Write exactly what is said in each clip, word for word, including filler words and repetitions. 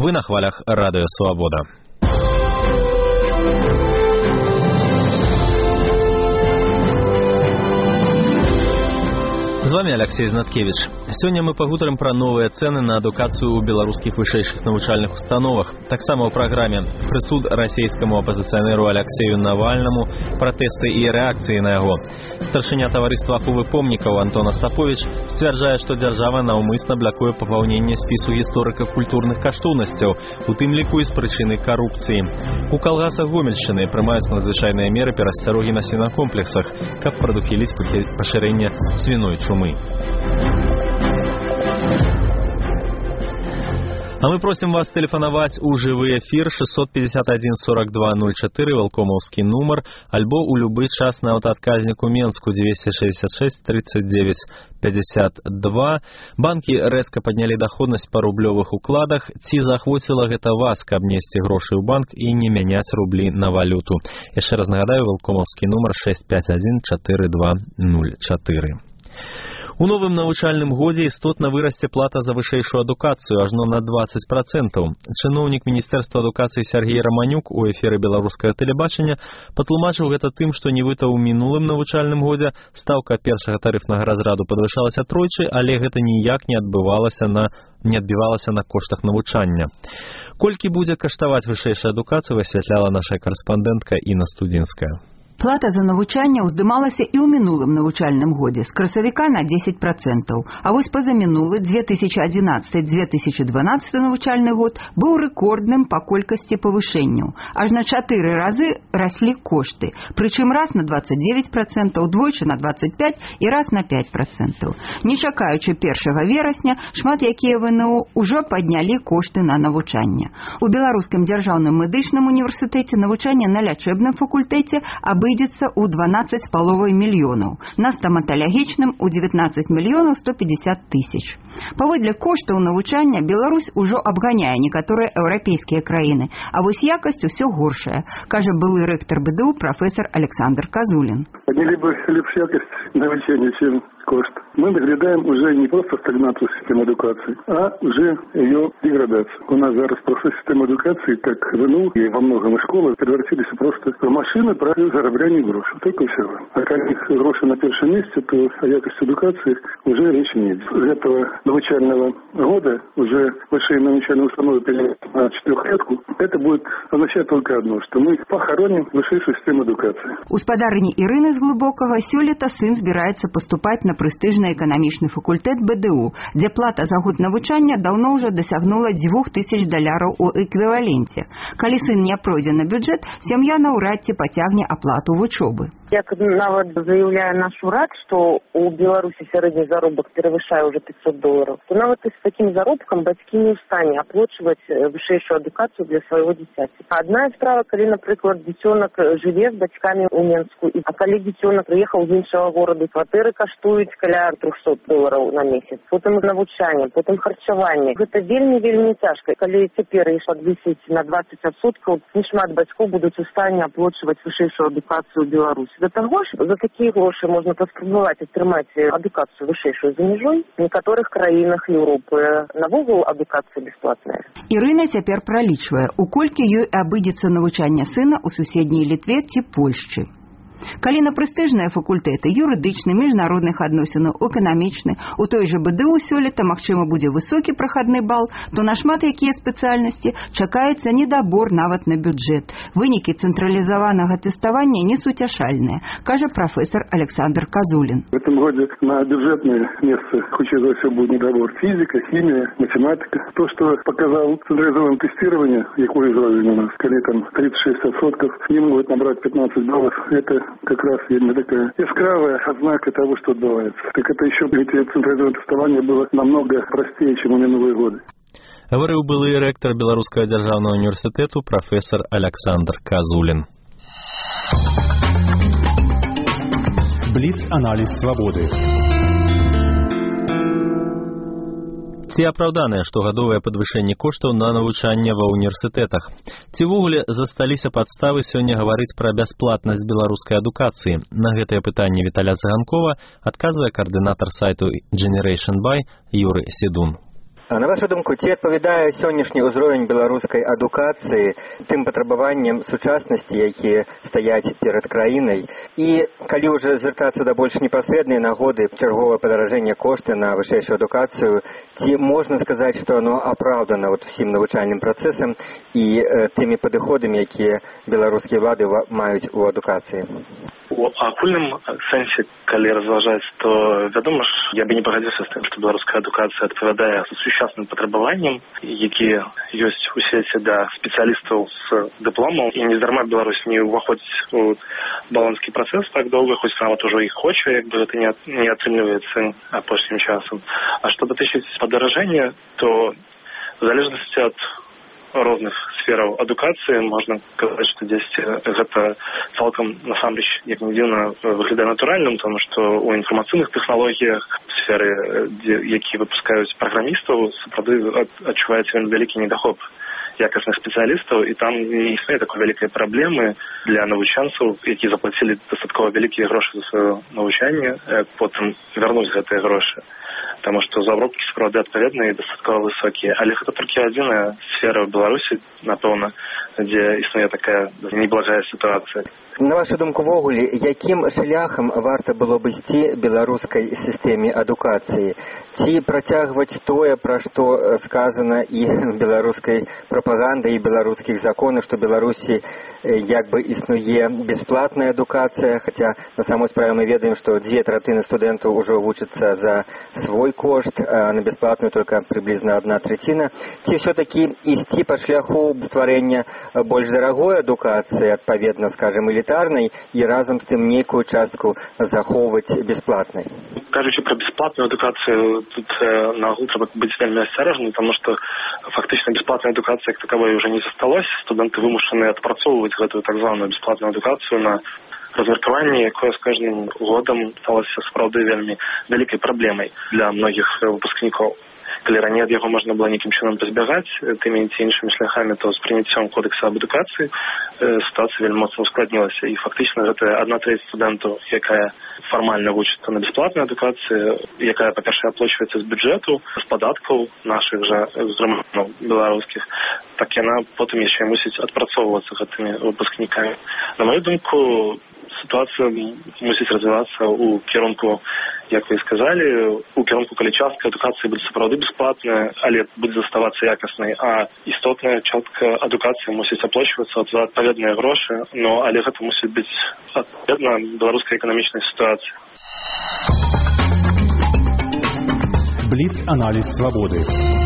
Вы на хвалях Радио Свобода. З вами Алексей Знаткевич. Сёння мы пагутарым пра новыя цэны на адукацыю ў беларускіх вышэйшых навучальных установах. Таксама ў праграме прысуд расійскаму апазіцыянеру Алексею Навальнаму, пратэсты і рэакцыі на яго. Старшыня таварыства аховы помнікаў Антон Астапович сцвярджае, што дзяржава наўмысна блакуе папаўненне спісу гісторыка-культурных каштоўнасцяў, у тым ліку і з прычыны карупцыі. У калгасах Гомельшчыны прымаюцца надзвычайныя меры перасцярогі на свінакомплексах, каб прадухіліць пашырэнне свіной чумы. А мы просим вас тэлефанаваць у жывы эфір шестьсот пятьдесят один сорок два ноль четыре, валкомаўскі нумар, альбо ў любы час на аўтаадказніку Менску двести шестьдесят шесть тридцать девять пятьдесят два. Банкі рэзка паднялі даходнасць па рублёвых укладах. Ці заахвоціла гэта вас, каб несці грошы ў банк і не мяняць рублі на валюту? Яшчэ раз нагадаю, валкомаўскі нумар шесть пять один четыре два ноль четыре. У новым навучальным годзе істотна вырасце плата за вышэйшую адукацыю ажно на двадцать процентаў. Чыноўнік Міністэрства адукацыі Сергей Романюк у эфіры беларускага тэлебачання патлумачыў гэта тым, што нібыта ў мінулым навучальным годзе стаўка першага тарыфнага разраду падвышалася тройчы, але гэта ніяк не адбывалася на не адбівалася на коштах навучання. Колькі будзе каштаваць вышэйшая адукацыя, высвятляла наша карэспандэнтка Інна Студзінская. Плата за навучанне ўздымалася і ў мінулым навучальным годзе з красавіка на десять процентаў. А вось пазамінулы две тысячи одиннадцатый две тысячи дванадцатый навучальны год быў рэкордным па колькасці павышэнняў. Аж на чатыры разы раслі кошты, прычым раз на двадцать девять процентаў, двойчы на двадцать пять і раз на пять процентаў. Не чакаючы першага верасня, шмат якія ВНУ ўжо паднялі кошты на навучанне. У Беларускім дзяржаўным медычным універсітэце навучанне на лячэбным факультэце абы выйдется у двенадцать с половой мільёнаў, на стаматалагічным у девятнадцать мільёнаў сто пятьдесят тысяч. Паводле коштаў навучання Беларусь ужо абганяе некаторыя еўрапейскія краіны, а вось якасць усё горшая, кажа былы рэктар БДУ прафесор Александр Казулин. Подняли бы лепш якость навучання, чем кошт. Мы наблюдаем уже не просто стагнацию системы эдукации, а уже ее деградацию. У нас зараз просто система эдукации, как ВНУ и во многом и школы, превратились просто в машины про зарабляние грошей. Только всего. А как их гроши на первом месте, то о якости эдукации уже речи нет. С этого навучального года уже высшие навучальные установы перейдут на четырехлетку. Это будет означать только одно, что мы похороним высшую систему эдукации. У спадарыні Ірыны з Глыбокага сёлета сын збіраецца паступаць на прэстыжны эканамічны факультэт БДУ, дзе плата за год навучання даўно ўжо дасягнула дзвюх тысяч даляраў у эквіваленце. Калі сын не пройдзе на бюджэт, сям'я наўрад ці пацягне аплату вучобы. Як нават заявляе наш урад, што у Беларусі сярэдні заробак перавышае ўжо пятьсот долараў, то нават і з такім заробкам бацькі не ў стане аплачваць вышэйшую адукацыю для свайго дзіцяці. Адна справа, калі, напрыклад, дзіцёнак жыве з бацькамі ў Менску, а калі дзіцёнак прыехаў з іншага горада, кватэры каштуюць каля трохсот долараў на месяц. Потым навучанне, потым харчаванне. Гэта вельмі-вельмі цяжка. Калі цяпер іх падвысіць на двадцать адсоткаў, не шмат бацькоў будуць у стане аплачваць вышэйшую адукацыю ў Беларусі. Да таго ж, за такія грошы можна паспрабаваць атрымаць адукацыю вышэйшую за мяжой. В некаторых краінах Еўропы навогул адукацыя бясплатная. Ірына цяпер пралічвае, у колькі ёй абыдзецца навучанне сына ў суседняй Літве ці Польшчы. Калі на прэстыжныя факультэты юрыдычны, міжнародных адносінаў, эканамічны, у той жа БДУ сёлета, магчыма, будзе высокі прахадны бал, то на шмат якія спецыяльнасці чакаецца недабор нават на бюджэт. Вынікі цэнтралізаванага тэставання несуцяшальныя, кажа прафесор Александр Казулин. В этом году на бюджетные места, хутчэй за ўсё, будет недобор. Физика, химия, математика. То, что показал централизованное тестирование, якое изровень у нас, коли там тридцать шесть отсотков не могут набрать пятнадцать баллов, это как раз именно такая яскравая ознака того, что отбывается. Так это еще эти централизованное тестование было намного простее, чем у минулые годы. Говорил былый ректор Белорусского державного университета профессор Александр Казулин. Бліц-аналіз свабоды. Ці апраўданае штогадовае падвышэнне коштаў на навучанне ва ўніверсітэтах? Ці ввогуле засталіся падставы сёння гаварыць пра бясплатнасць беларускай адукацыі? На гэтае пытанне Віталя Цыганкова адказвае каардынатар сайту Generation Buy Юры Седун. На вашу думку, ці адпавядае сённяшні ўзровень беларускай адукацыі тым патрабаванням сучаснасці, якія стаяць перад краінай? І калі ўжо звяртацца да больш непасрэднай нагоды чарговае падаражэнне кошты на вышэйшую адукацыю, ці можна сказаць, што оно апраўдана вот усім навучальным працэсам і э, тымі падыходамі, якія беларускія ўлады маюць у адукацыі? У агульным сэнсе, калі разважаць, то, вядома ж, я бы не пагадзіўся з тым, што беларуская адукацыя адпавядае сучасным патрабаванням, якія ёсць у свеце да спецыялістаў з дыпломам, і нездарма Беларусь не ўваходзіць у балонскі працэс так доўга, хоць нават ужо і хоча, як бы гэта не, не атрымліваецца апошнім часам. А што датычыць падаражэння, то в залежнасці ад розных сфераў адукацыі можна казаць, што дзесьці гэта цалкам насамрэч, як не дзіўна, выглядае натуральным, тому што у інфармацыйных тэхналогіях, сферы, якія выпускаюць праграмістаў, сапраўды адчуваецца вельмі вялікі недахоп якасных спецыялістаў, і там не існуе такой вялікай праблемы для навучэнцаў, якія заплацілі дастаткова вялікія грошы за сваё навучанне, потым вярнуць гэтыя грошы. Таму што заробкі сапраўды адпаведныя і дастаткова высокія. Але гэта толькі адзіная сфера ў Беларусі, напэўна, дзе існуе такая неблагая сітуацыя. На вашу думку, ввогуле, якім шляхам варта было б ісці беларускай сістэме адукацыі? Ці працягваць тое, пра што сказана і беларускай прапагандай, і беларускіх законах, што Беларусі як бы існуе бясплатная адукацыя, хаця на самой справе мы ведаем, што дзве траціны студэнтаў ужо вучацца за свой кошт, а на бясплатную только приблизна одна траціна. Ці ўсё-такі ісці па шляху стварэння больш дарагой адукацыі, адпаведна, скажем, элітарнай, і разам з тым нейкую частку захоўваць бясплатнай? Кажучы пра бясплатную адукацыю, тут э, на агул трэба быць вельмі асцярожным, таму што фактычна бясплатная адукацыя як такавой уже не засталось. Студэнты вымушаны адпрацоўваць гэтую так званую бясплатную адукацыю на размеркаванне, якое з кожным годам сталася сапраўды вельмі вялікай праблемай для многіх выпускнікоў. Калі раней ад яго можна было нейкім чынам пазбягаць тымі ці іншымі шляхамі, то з прыняццём кодекса аб адукацыі э, сітуацыя вельмі моцна ускладнілася. І фактычна гэта адна трэць студэнтаў, якая фармальна вучыцца на бясплатнай адукацыі, якая, па-першае, аплачваецца з бюджэту, з падаткаў нашых жа грамадзянаў беларускіх, так яна потым яшчэ мусіць адпрацоўвацца гэтымі выпускнікамі. На маю думку, ситуация мусіць развиваться у кірунку, як вы сказали, у кірунку, калі частка адукацыі будзе сапраўды бясплатная, але будзе заставацца якаснай, а істотная частка адукацыі мусіць аплачвацца за адпаведныя грошы, но але гэта мусіць быць адпаведна беларускай эканамічнай сітуацыі. Бліц-аналіз свабоды.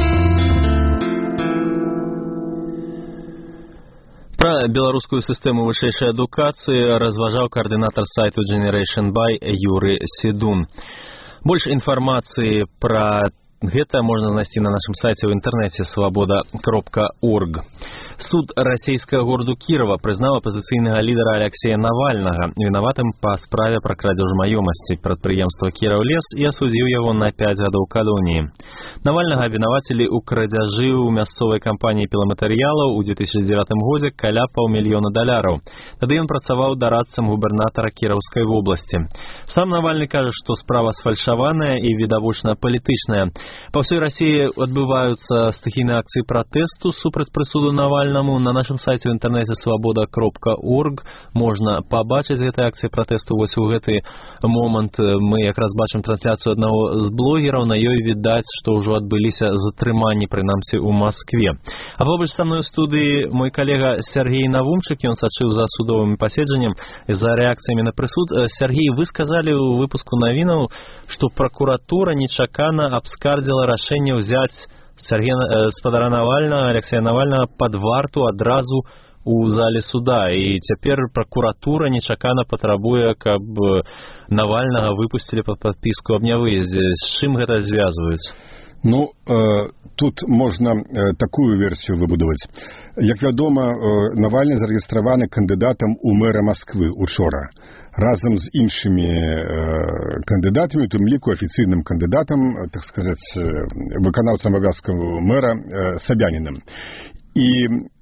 Пра беларускую сістэму вышэйшай адукацыі разважаў каардынатар сайту Generation by Юры Седун. Больш інфармацыі пра гэта можна знайсці на нашым сайце ў інтэрнэце свабода кропка орг. Суд расійскага гораду Кірова прызнаў апазіцыйнага лідара Алексея Навальнага вінаватым па справе пра крадзеж маёмасці прадпрыемства «Кіраўлес» і асудзіў яго на пяць гадоў калоніі. Навальнага абвінавацілі ў крадзяжы ў мясцовай кампаніі піламатэрыялаў у две тысячы дзевятым годзе каля паўмільёна даляраў. Тады ён працаваў дарадцам губернатара Кіраўскай вобласці. Сам Навальны кажа, што справа сфальшаваная і відавочна палітычная. Па ўсёй Расіі адбываюцца стыхійныя акцыі пратэсту супраць прысуду Навальнага. На нашым сайце ў інтэрнэце свабода кропка орг можна пабачыць гэтыя акцыі пратэсту. Вось у гэты момант мы якраз бачым трансляцыю аднаго з блогераў, на ёй відаць, што ўжо адбыліся затрыманні, прынамсі, у Маскве. А побач са мной у студыі мой калега Сергей Навумчык, ён сачыў за судовым паседжаннем і за рэакцыямі на прысуд. Сергей, вы сказалі ў выпуску навінаў, што пракуратура нечакана абскардзіла рашэнне ўзяць Сергея спадара Навальнага, Алексея Навальнага пад варту адразу у зале суда. І цяпер пракуратура нечакана патрабуе, каб Навальнага выпусцілі пад падпіску аб нявыездзе. З чым гэта звязваюць? Ну, э, тут можна э, такую версію выбудаваць. Як вядома, э, Навальны зарэгістраваны кандыдатам у мэра Масквы учора. Разам з іншымі э, кандыдатамі, у тым ліку афіцыйным кандыдатам, так сказаць, выканаўцам абавязкаў мэра э, Сабянінам. І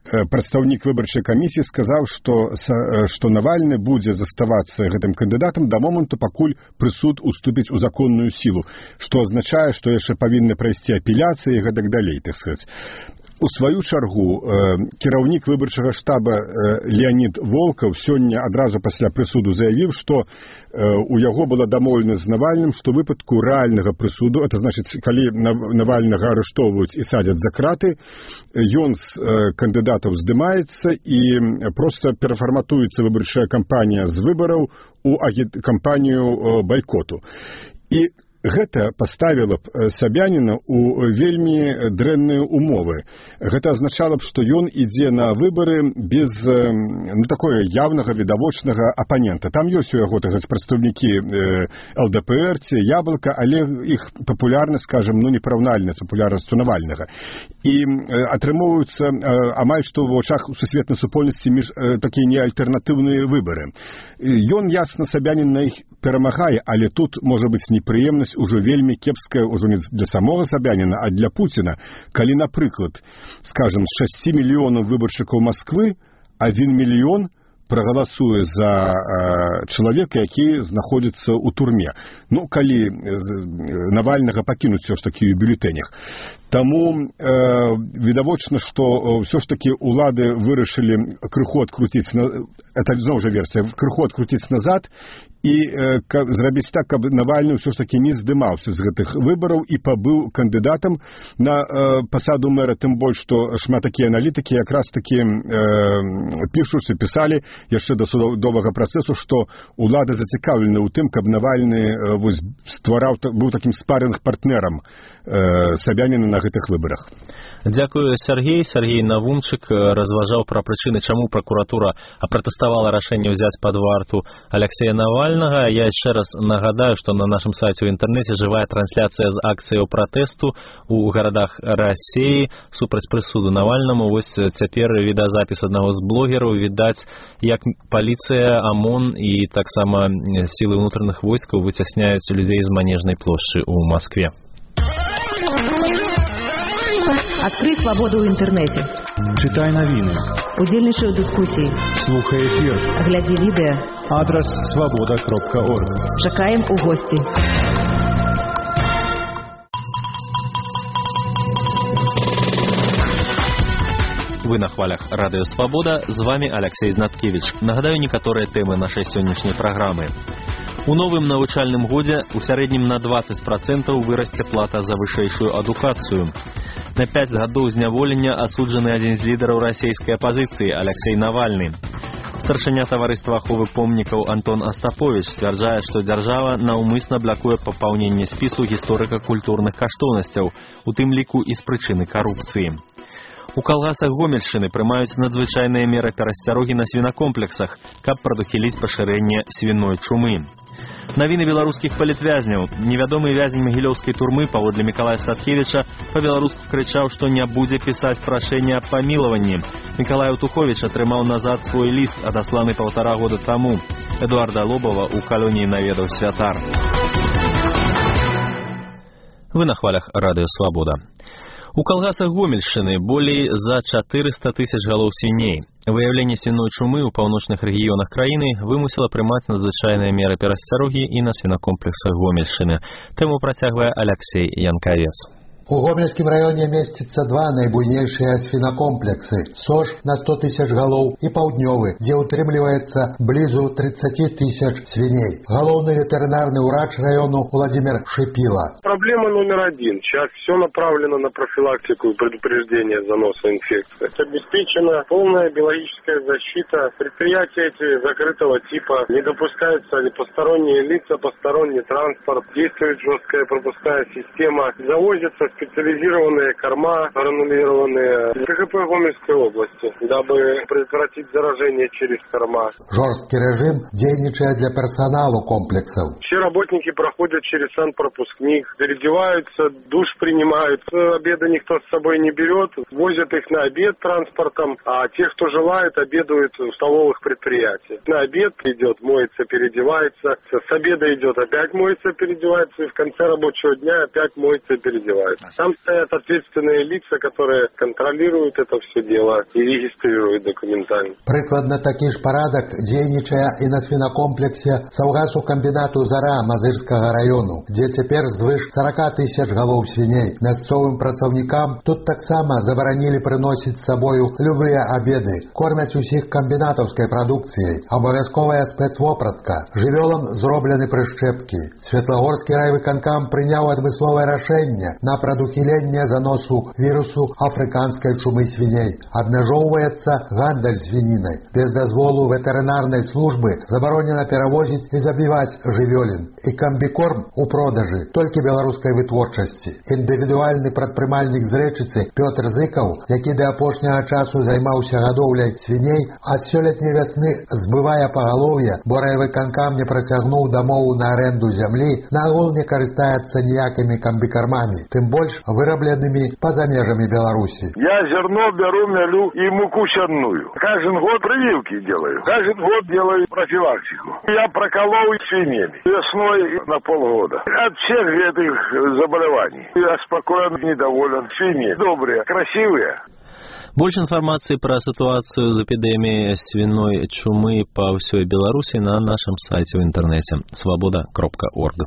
прадстаўнік выбарчай камісіі сказаў, што, што Навальны будзе заставацца гэтым кандыдатам да моманту, пакуль прысуд уступіць у законную сілу, што азначае, што яшчэ павінны прайсці апеляцыі і гэтак далей, так сказаць. У сваю чаргу кіраўнік выбарчага штаба Леонід Волкаў сёння адразу пасля прысуду заявіў, што у яго была дамоўленасць з Навальным, што ў выпадку рэальнага прысуду, это значыць, калі Навальнага арыштоўваюць і садзяць за краты, ён з кандыдатаў здымаецца і проста перафарматуецца выбарчая кампанія з выбараў у кампанію байкоту. І гэта паставіла б Сабяніна ў вельмі дрэнныя умовы. Гэта азначала б, што ён ідзе на выбары без ну, такое явнага відавочнага апанента. Там ёсць у яго, так сказаць, прадстаўнікі эл дэ пэ эр ці Яблыка, але іх папулярнасць, скажем, ну, непараўнальная з папулярнасцю Навальнага. І атрымоўваюцца амаль што ў вачах у сусветнай супольнасці між такія неальтэрнатыўныя выбары. Ён, ясна, Сабянін на іх перамагае, але тут можа быць непрыемнасць ужо вельмі кепская, ўжо не для самога Сабяніна, а для Пуціна. Калі, напрыклад, скажем, з шасці мільёнаў выбаршчыкаў Масквы адзін мільён прагаласуе за э, чалавека, які знаходзіцца ў турме. Ну, калі э, Навальнага пакінуць все ж такі ў бюлетэнях. Таму э, відавочна, што все ж такі улады вырашылі крыху адкруціць, на... это зноў жа версія, крыху адкруціць назад і э, каб, зрабіць так, каб Навальны все ж такі не здымаўся з гэтых выбараў і пабыў кандыдатам на э, пасаду мэра, тым больш, што шмат такія аналітыкі якраз такі э, пішуць і пісалі яшчэ да судовага працэсу, што улады зацікаўлены ў тым, каб Навальны э, вось, ствараў, быў такім спарринг-партнерам э, Сабяніна на гэтых выбарах. Дзякую, Сергей. Сергей Навумчык разважаў пра прычыны, чаму пракуратура апратэставала рашэнне ўзяць пад варту Алексея Навальнага. Я яшчэ раз нагадаю, што на нашым сайце ў інтэрнэце жывая трансляцыя з акцыяў пратэсту ў гарадах Расіі супраць прысуду Навальнаму. Вось цяпер відэазапіс аднаго з блогераў, відаць, як паліцыя, ОМОН і таксама сілы ўнутраных войскаў выцясняюць людзей з Манежнай плошчы ў Маскве. Адкрый свабоду ў інтэрнэце. Чытай навіны. Удзельнічай у дыскусіі. Слухай эфір. Глядзі відэа. Адрас свабода кропка орг. Чакаем у госці. Вы на хвалях Радыё Свабода, з вами Алексей Знаткевич. Нагадаю некаторыя тэмы нашай сённяшняй праграмы. У новым навучальным годзе у сярэднім на дваццаць працэнтаў вырасце плата за вышэйшую адукацыю. На пяць гадоў зняволення асуджаны адзін з лідараў расійскай апазіцыі Алексей Навальны. Старшыня таварыства аховы помнікаў Антон Астапович сцвярджае, што дзяржава наўмысна блакуе папаўненне спісу гісторыка-культурных каштоўнасцяў, у тым ліку і з прычыны карупцыі. У калгасах Гомельшчыны прымаюць надзвычайныя меры перасцярогі на свінакомплексах, каб прадухіліць пашырэнне свіной чумы. Навіны беларускіх палітвязняў. Невядомы вязень магілёўскай турмы, паводле Мікалая Статкевіча, па-беларуску крычаў, што не будзе пісаць прашэнне аб памілаванні. Мікалай Утуховіч атрымаў назад свой ліст, адасланы паўтара года таму. Эдуарда Лобава ў калоніі наведаў святар. Вы на хвалях Радыё Свабода. У калгасах Гомельшчыны болей за чатырыста тысяч галоў свіней. Выяўленне свіной чумы ў паўночных рэгіёнах краіны вымусіла прымаць надзвычайныя меры перасцярогі і на свінакомплексах Гомельшчыны. Тэму працягвае Алексей Янкавец. У Гомельскім раёне месціцца два найбуйнейшыя свінакомплексы – СОЖ на сто тысяч галоў і Паўднёвы, дзе ўтрымліваецца блізу тридцать тысяч свиней. Галоўны ветеринарный врач району Владимир Шипила. Проблема номер один. Сейчас все направлено на профилактику и предупреждение заноса инфекции. Обеспечена полная биологическая защита. Предприятия эти закрытого типа. Не допускаются ни посторонние лица, посторонний транспорт. Действует жесткая пропускная система. Завозятся специализированные корма, гранулированные в КГП Гомельской области, дабы предотвратить заражение через корма. Жесткий режим дейничает для персонала комплексов. Все работники проходят через санпропускник, переодеваются, душ принимают. Обеда никто с собой не берет, возят их на обед транспортом, а те, кто желает, обедают в столовых предприятиях. На обед идет, моется, переодевается, с обеда идет, опять моется, переодевается, и в конце рабочего дня опять моется и переодевается. Там стоят ответственные лица, которые контролируют это все дело и регистрируют документально. Прыкладна такі ж парадак дзейнічае і на свінакомплексе саўгасукамбінату «Зара» Мазырскага раёну, дзе цяпер звыш сорок тысяч галоў свіней. Мясцовым працаўнікам тут таксама забаранілі прыносіць з сабою любыя абеды. Кормяць усіх камбінатаўскай прадукцыяй. Абавязковая спецвопратка. Жывёлам зроблены прышчэпкі. Светлагорскі райвыканкам прыняў адмысловае рашэнне на прадухіленне заносу вірусу афрыканскай чумы свіней. Абмяжоўваецца гандаль свінінай. Без дазволу ветэрынарнай службы забаронена перавозіць і забіваць жывёлін. І камбікорм у продажы толькі беларускай вытворчасці. Індывідуальны прадпрымальнік з Рэчыцы Пётр Зыкаў, які да апошняга часу займаўся гадоўляй свіней, ад сёлетняй вясны збывае пагалоўе, бо райвыканкам не працягнуў дамову на аренду зямлі, нагул не карыстаецца ніякімі камбікармамі, тым больш вырабленымі па-за межамі Беларусі. Я зерно беру, мелю и муку черную. Каждый год прививки делаю. Каждый год делаю профилактику. Я проколол свиньями весной на полгода. От всех этих заболеваний. Я спокоен, недоволен. Свиньи добрые, красивые. Больше информации про ситуацию с эпидемией свиной чумы по всей Беларуси на нашем сайте в интернете свобода кропка орг.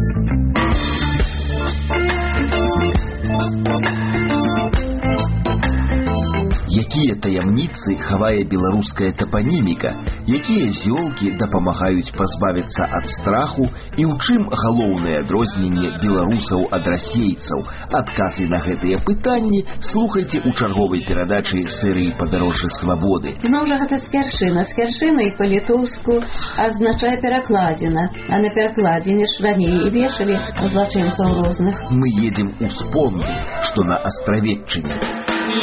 Якія таямніцы хавае беларуская тапаніміка, якія зёлкі дапамагаюць пазбавіцца ад страху і ў чым галоўнае адрозненне беларусаў ад расейцаў? Адказы на гэтыя пытанні слухайце ў чарговай перадачы серыі «Падарожжа свабоды». Зноў жа гэта спяршына. Спяршына і па-літоўску азначае перакладзіна, а на перакладзіне ж раней і вешалі злачынцаў розных. Мы едзем у Спонду, што на Астравеччыне.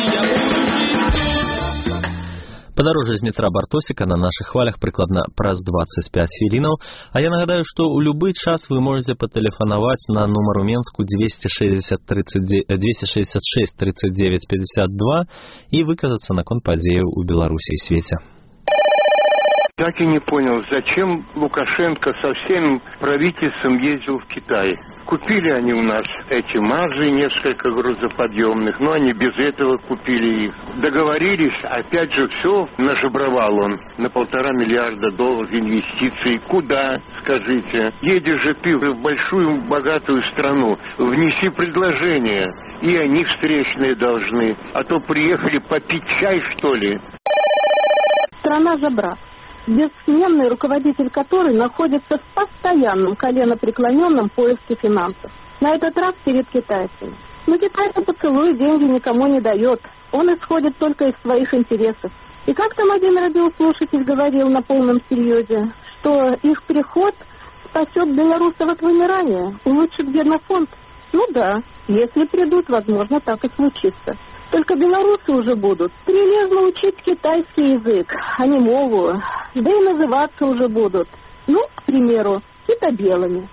Падарожжа з метра Бартосіка на наших хвалях прыкладна праз двадцать пять хвілінаў, а я нагадаю, што ў любы час вы можете патэлефанаваць на нумар у Менску двести шестьдесят шесть тридцать девять пятьдесят два і выказацца наконт падзеяў у Беларусі і свеце. Так и не понял, зачем Лукашенко со всем правительством ездил в Китай. Купили они у нас эти МАЗы, несколько грузоподъемных, но они без этого купили их. Договорились, опять же, все нажебровал он на полтора миллиарда долларов инвестиций. Куда, скажите? Едешь же ты в большую богатую страну, внеси предложение, и они встречные должны. А то приехали попить чай, что ли? Страна жабра, бессменный руководитель которой находится в постоянном коленопреклоненном поиске финансов. На этот раз перед китайцами. Но китайцы поцелуй деньги никому не дает. Он исходит только из своих интересов. И как там один радиослушатель говорил на полном серьезе, что их приход спасет белорусов от вымирания, улучшит генофонд. Ну да, если придут, возможно, так и случится. Только белорусы уже будут прилежно учить китайский язык, а не мову. Да и называться уже будут, ну, к примеру, китобелыми.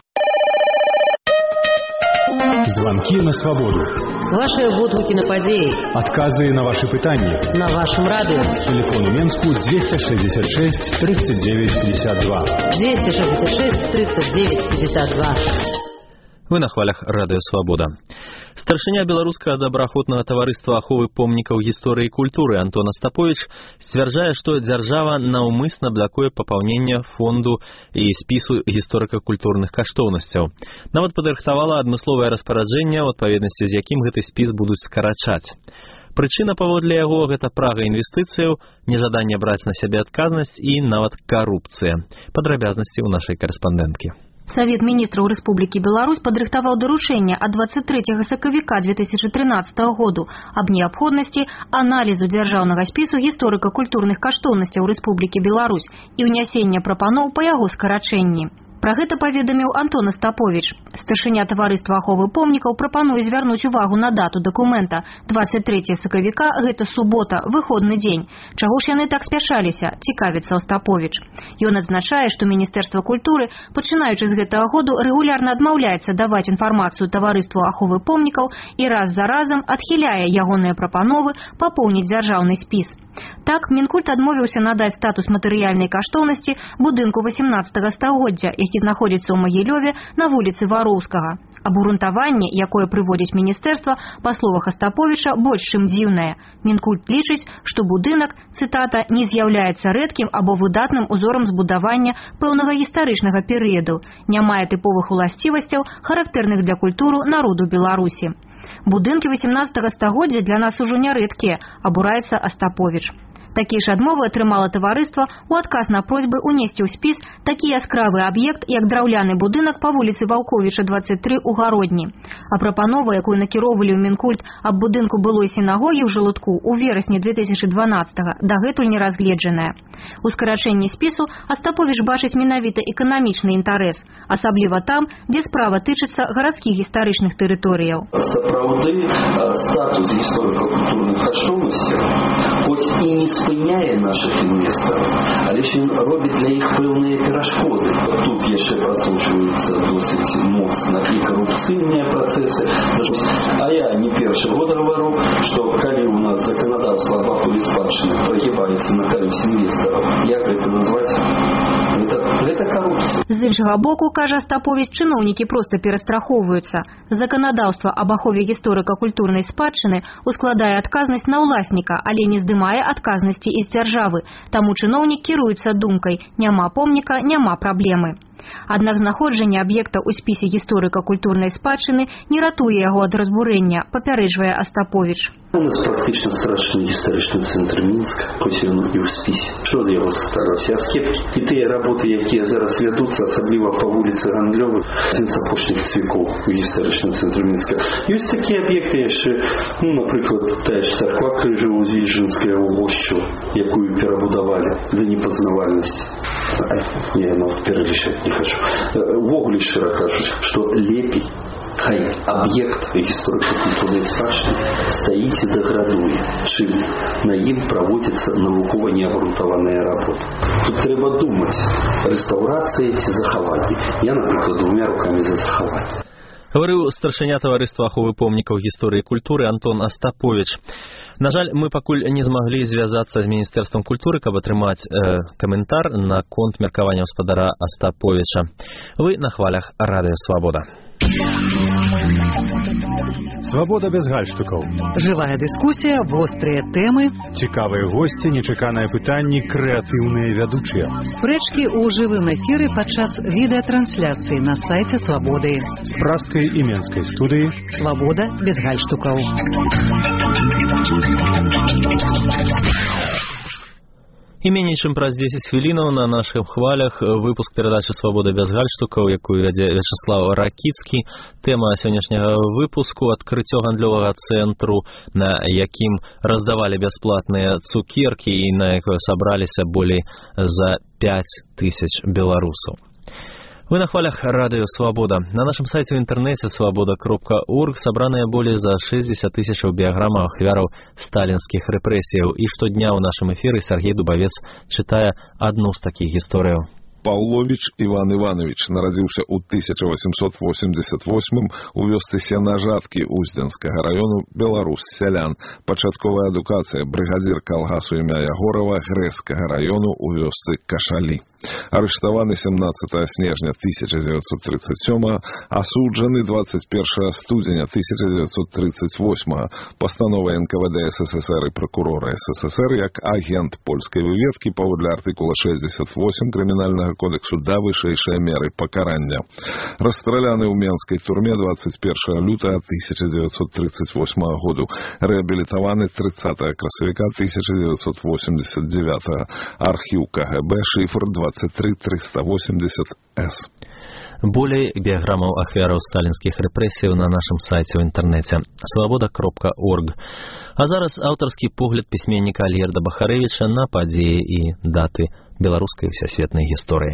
Звонки на свободу. Ваши водгуки на падеи. Отказы на ваши пытания. На вашем радио. Телефон у Менску двести шестьдесят шесть тридцать девять пятьдесят два. двести шестьдесят шесть тридцать девять пятьдесят два. Вы на хвалях радыё «Свабода». Старшыня беларускага добраахвотнага таварыства аховы помнікаў гісторыі і культуры Антон Астаповіч сцвярджае, што дзяржава наўмысна блакуе папаўненне фонду і спісу гісторыка-культурных каштоўнасцяў. Нават падрыхтавала адмысловае распараджэнне, у адпаведнасці з якім гэты спіс будуць скарачаць. Прычына, паводле яго, гэта прага інвестыцыяў, нежаданне браць на сябе адказнасць і нават карупцыя. Падрабязнасці ў нашай карэспандэнткі. Совет министров Республики Беларусь падрыхтаваў даручэнне ад двадцать третьего сакавіка две тысячи тринадцатого году аб неабходнасці аналізу дзяржаўнага спісу гісторыка-культурных каштоўнасцяў Республики Беларусь і ўнясення прапаноў па яго скарачэнні. Пра гэта паведаміў Антон Астаповіч. Старшыня таварыства аховы помнікаў прапануе звярнуць увагу на дату дакумента двадцать третьего сакавіка, гэта субота, выходны дзень. Чаго ж яны так спяшаліся, цікавіцца Астаповіч. Ён адзначае, што Міністэрства культуры, пачынаючы з гэтага году, рэгулярна адмаўляецца даваць інфармацыю таварыству аховы помнікаў і раз за разам адхіляе ягоныя прапановы папоўніць дзяржаўны спіс. Так, Мінкульт адмовіўся надаць статус матэрыяльнай каштоўнасці будынку восемнадцатого стагоддзя, які знаходзіцца ў Магілёве на вуліцы Вароўскага. Абгрунтаванне, якое прыводзіць міністэрства, па словах Астаповіча, больш чым дзіўнае. Мінкульт лічыць, што будынак, цытата, не з'яўляецца рэдкім або выдатным узорам збудавання пэўнага гістарычнага перыяду, не мае тыповых уласцівасцяў, характэрных для культуру народу Беларусі. Будынкі васемнаццатага стагоддзя для нас ужо не рэдкія, абураецца Астаповіч. Такія ж адмовы атрымала таварыства ў адказ на просьбы ўнесці ў спіс такі яскравы аб'ект, як драўляны будынак па вуліцы Ваўковіча, дваццаць тры ў Гародні. А прапанова, якую накіроўвалі ў Мінкульт аб будынку былой сінагогі ў Жалудку ў верасні две тысячы дванаццатага, дагэтуль не разгледжаная. У скарачэнні спісу Астаповіч бачыць менавіта эканамічны інтарэс, асабліва там, дзе справа тычыцца гарадскіх гістарычных тэрыторыяў. Сапраўды, статус гісторыка-культурных каштоўнасцяў, хоць і не спыняе наших інвестораў, але ж ён робіць для іх пэўныя перашкоды. Тут яшчэ прасочваюцца досыць моцна і карупцыйныя працэсы. А я не першы год гавару, што калі ў нас заканадаўства аб ахове спадчыны прагібаецца на карысць інвестараў, як гэта назваць? Гэта, гэта карупцыя. З іншага боку, кажа Астаповіч, чыноўнікі проста перастрахоўваюцца. Заканадаўства аб ахове гісторыка-культурнай спадчыны ускладае адказнасць на ўласніка, але не здымае адказнасць і з дзяржавы. Таму чыноўнік кіруецца думкай: няма помніка, няма праблемы. Аднак знаходжанне аб'екта ў спісе гісторыка-культурнай спадчыны не ратуе яго ад разбурэння, папярэджвае Астаповіч. У нас практычна страшны гістарычны цэнтр Мінска, хоць ён і ў спісе. Што ад яго засталася? А скепкі. І тыя работы, якія зараз вядуцца, асабліва па вуліцы Гандлёвай, адзін з апошніх цвікоў у гістарычным цэнтры Мінска. Ёсць такія аб'екты яшчэ, ну, напрыклад, тая ж царква Крыжово-Звіжынская ў Гошчу, якую перабудавалі да непазнавальнасці. Я нават пералічаць не хочу. Увогуле, шчыра кажуць, што лепей хай аб'ект гісторыка-культурнай спадчыны стаіць і дэградуе, чым на ім праводзіцца навукова неабгрунтаваныя работы. Тут трэба думаць, рэстаўрацыя ці захаванне. Я, напрыклад, двумя рукамі за захаванне. Гаварыў старшыня таварыства аховы помнікаў гісторыі і культуры Антон Астаповіч. На жаль, мы пакуль не змаглі звязацца з Міністэрствам культуры, каб атрымаць э, каментар на конт меркавання гаспадара Астаповіча. Вы на хвалях Радыё Свабода. Свабода без гальштукаў. Жывая дыскусія, вострыя тэмы, цікавыя госці, нечаканыя пытанні, крэатыўныя вядучыя. Спрэчкі ў жывым эфіры падчас відэатрансляцыі на сайце Свабоды. З пражскай і менскай студыі. Свабода без гальштукаў. І меней чым праз дзесяць хвілінаў на нашых хвалях выпуск перадачы «Свабода без гальштукаў», якую вядзе Вячаслав Ракіцкі. Тэма сённяшняга выпуску – адкрыццё гандлёвага цэнтру, на якім раздавалі бясплатныя цукеркі і на якое сабраліся болей за пяць тысяч беларусаў. Вы на хвалях Радыё Свабода. На нашым сайце ў інтэрнэце свабода кропка орг сабраныя болей за шэсцьдзесят тысячаў біяграма ахвяраў сталінскіх рэпрэсіяў. І штодня ў нашым эфіры Сергей Дубавец чытае адну з такіх гісторыяў. Паўловіч Іван Іванович нарадзіўся ў тысяча васемсот восемьдесят восьмым у вёсцы Сенажаткі Уздзенскага раёну, беларус, сялян. Пачатковая адукацыя, брыгадзір калгасу імя Ягорава Грэзскага раёну у вёсцы Кашалі. Арыштаваны семнаццатага снежня тысяча дзевяцьсот тридцать сёмага, асуджаны двадцать першага студзеня тысяча дзевяцьсот тридцать восьмага пастановай эн ка вэ дэ эс эс эс эр і пракурора эс эс эс эр як агент польскай выведкі паводле артыкула шэсцьдзесят восемь крымінальнага кодексу да вышэйшай меры пакарання. Расстраляны ў менскай турме двадцать першага лютага тысяча дзевяцьсот тридцать восьмага году. Рэабілітаваны тридцатага красавіка тысяча дзевяцьсот восемьдесят девятага. Архіў ка гэ бэ, шифр двадцать три триста восемьдесят эс. Болей біяграмаў ахвяраў сталінскіх рэпрэсіяў на нашым сайце ў інтэрнэце свабода кропка орг. А зараз аўтарскі погляд пісьменніка Альгерда Бахарэвіча на падзеі і даты беларускай усесветнай гісторыі.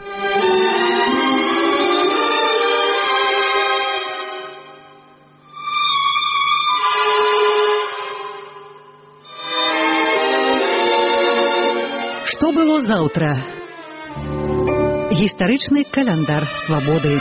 Што было заўтра? Гістарычны каляндар свабоды.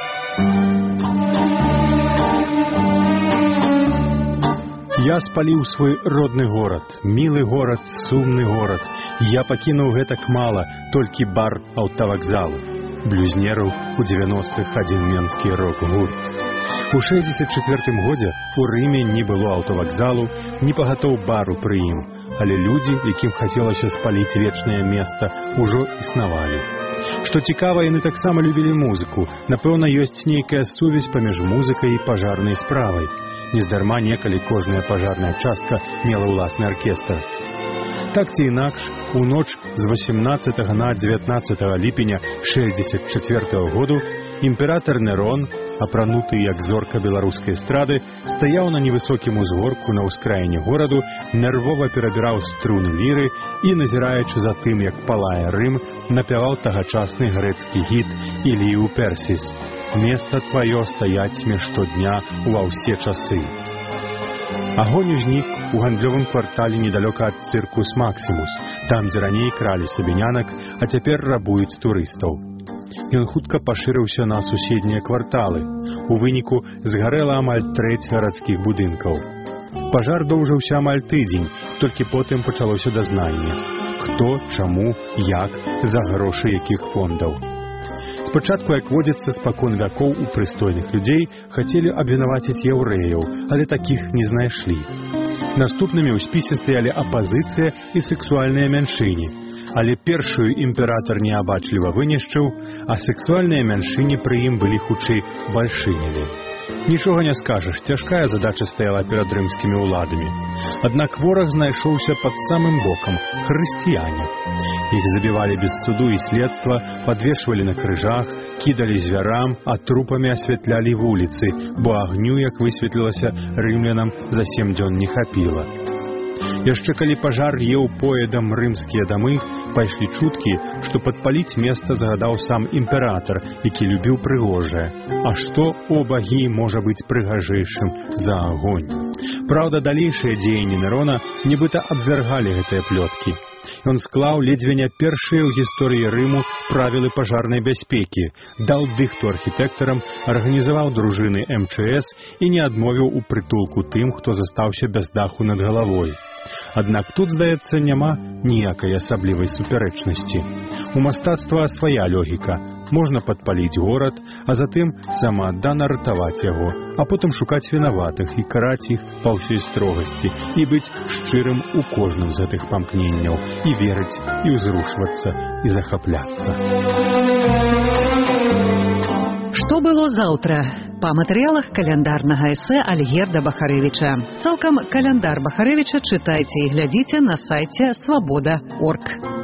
Я спаліў свой родны горад, мілы горад, сумны горад. Я пакінуў гэтак мала, толькі бар аўтавакзалу. блюзнераў у девяностых адзін менскі рок-гурт. У шэсцьдзесят чвёртым годзе у Рыме не было аўтавакзалу, не пагатоў бару пры ім, але людзі, якім хацелася спаліць вечнае месца, ужо існавалі. Што цікава, яны таксама любілі музыку. Напэўна, ёсць нейкая сувязь паміж музыкай і пажарнай справай. Нездарма некалі кожная пажарная частка мела ўласны аркестр. Так ці інакш, у ноч з васямнаццатага на дзевятнаццатае ліпеня шэсцьдзесят чвёртага году імператар Нерон, апрануты як зорка беларускай эстрады, стаяў на невысокім узгорку на ўскраіне гораду, нервова перабіраў струны ліры і, назіраючы за тым, як палае Рым, напяваў тагачасны грэцкі гіт «Ілію Персіс» «Место твоё стаяць мне штодня ува ўсе часы». Агонь узнік у гандлёвым квартале недалёка ад цыркус Максімус, там, дзе раней кралі сабінянак, а цяпер рабуюць турыстаў. Ён хутка пашырыўся на суседнія кварталы. У выніку згарэла амаль трэць гарадскіх будынкаў. Пажар доўжыўся амаль тыдзень, толькі потым пачалося дазнанне. Хто, чаму, як, за грошы якіх фондаў. Спачатку, як водзіцца спакон вякоў у прыстойных людзей, хацелі абвінаваціць яўрэяў, але такіх не знайшлі. Наступнымі ў спісе стаялі апазіцыя і сексуальныя мяншыні. Але першую імператар неабачліва вынішчыў, а сексуальныя мяншыні пры ім былі хутчэй бальшынямі. Нічога не скажаш, цяжкая задача стаяла перад рымскімі ўладамі. Аднак вораг знайшоўся пад самым бокам – хрысціяне. Іх забівалі без суду і следства, падвешвалі на крыжах, кідалі звярам, а трупамі асвятлялі вуліцы, бо агню, як высветлілася, рымлянам за сем дзён не хапіла. Яшчэ калі пажар еў поедам рымскія дамы, пайшлі чуткі, што падпаліць месца загадаў сам імператар, які любіў прыгожае. А што, о багі, можа быць прыгажэйшым за агонь? Праўда, далейшыя дзеянні Нерона нібыта абвяргалі гэтыя плёткі. Ён склаў ледзьве не першыя ў гісторыі Рыму правілы пажарнай бяспекі, даў дыхту архітэктарам, арганізаваў дружыны эм чэ эс і не адмовіў у прытулку тым, хто застаўся без даху над галавой. Аднак тут, здаецца, няма ніякай асаблівай супярэчнасці. У мастацтва свая логіка. Можна падпаліць горад, а затым самааддана ратаваць яго, а потым шукаць вінаватых і караць іх па ўсёй строгасці і быць шчырым у кожным з гэтых памкненняў і верыць, і ўзрушвацца, і захапляцца. Што было заўтра? Па матэрыялах каляндарнага эсэ Альгерда Бахарэвіча. Цалкам каляндар Бахарэвіча чытайце і глядзіце на сайце свабода точка орг.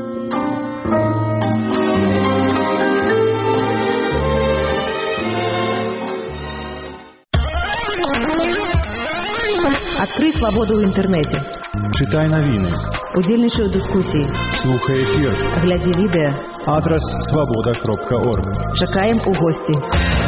Открой свободу в интернете. Читай новины. Удзельнічай у дыскусіі. Слухай эфир. Глядзі відэа. Адрес свобода точка орг. Чакаем у госці.